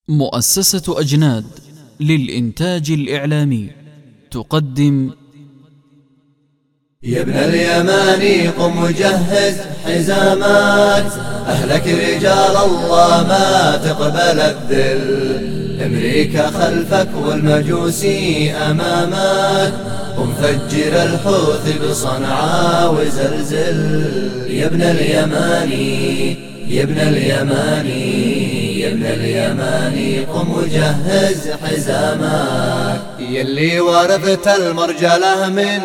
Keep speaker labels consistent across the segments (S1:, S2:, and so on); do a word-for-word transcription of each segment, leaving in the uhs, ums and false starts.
S1: مؤسسة أجناد للإنتاج الإعلامي تقدم:
S2: يا ابن اليماني قم وجهز حزامات، أهلك رجال الله ما تقبل الذل. أمريكا خلفك والمجوسي أمامك، قم فجر الحوثي بصنعاء وزلزل. يا ابن اليماني يا ابن اليماني يا ابن اليماني قم وجهز حزامك، يلي ورثت المرجله من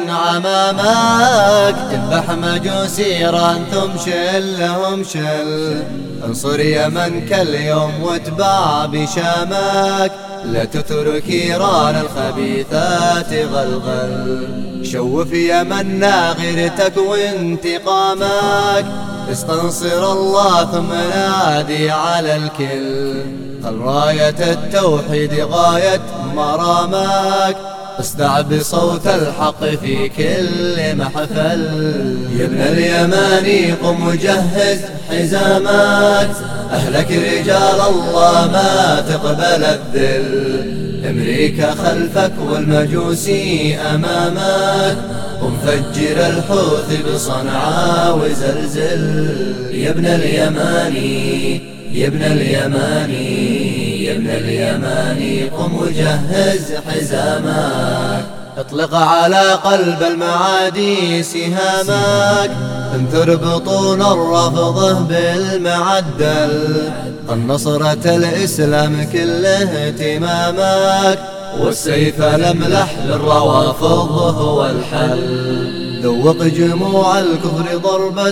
S2: عمامك. تذبح مجوسي ران ثم شلهم شل، انصر يمن كاليوم واتبع بشامك. لا تترك ايران الخبيثات غلغل، شوف يمنا غيرتك وانتقامك. استنصر الله ثم نادي على الكل، خل راية التوحيد غاية مرامك. اصدع بصوت الحق في كل محفل. يا ابن اليماني قم وجهز حزامات، أهلك رجال الله ما تقبل الذل. أمريكا خلفك والمجوسي أمامك، قم فجر الحوثي بصنعاء وزلزل. يا ابن اليماني يا ابن اليماني يا ابن اليماني قم وجهز حزامك. اطلق على قلب المعادي سهامك، انثر بطون الرفضه بالمعدل. قد نصرة الإسلام كله اهتمامك، والسيف الأملح للروافض هو الحل. ذوق جموع الكفر ضربة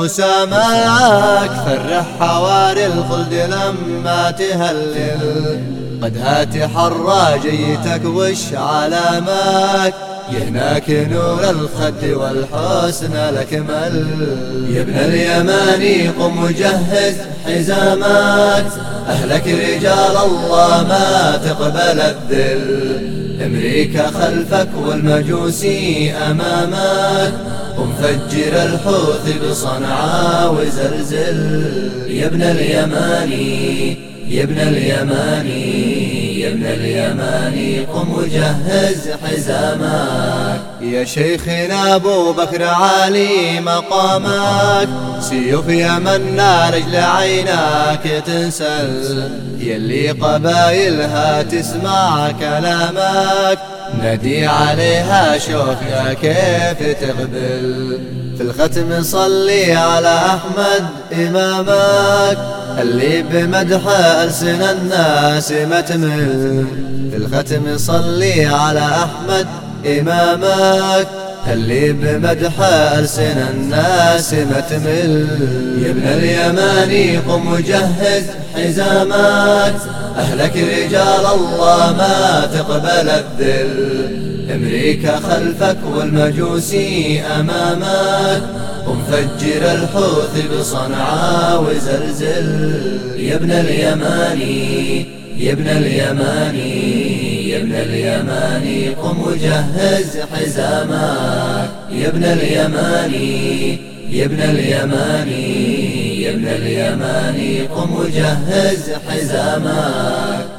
S2: حسامك، فرح حواري الخلد لما تهلل. قد هات حرى جيتك وش علامك، يهناك نور الخد والحسن الأكمل. يا ابن اليماني قم وجهز حزامات، أهلك رجال الله ما تقبل الذل. أمريكا خلفك والمجوسي أمامك، قم فجر الحوثي بصنعاء وزلزل. يا ابن اليماني يا ابن اليماني يا ابن اليماني قم وجهز حزامك. يا شيخنا أبو بكر عالي مقامك، سيوف يمنا رجل عيناك تنسل. يلي قبايلها تسمع كلامك، نادي عليها شوف يا كيف تقبل. في الختم صلي على أحمد إمامك، اللي بمدح ألسن الناس ما تمل. في الختم صلي على أحمد إمامك، اللي بمدح ألسن الناس ما تمل. يا ابن اليماني قم وجهز حزامات، أهلك رجال الله ما تقبل الذل. أمريكا خلفك والمجوسي أمامك، قم فجر الحوثي بصنعاء وزلزل. يا ابن اليماني يا ابن اليماني يا ابن اليماني قم وجهز حزامك. يا ابن اليماني يا ابن اليماني يا ابن اليماني قم وجهز حزامك.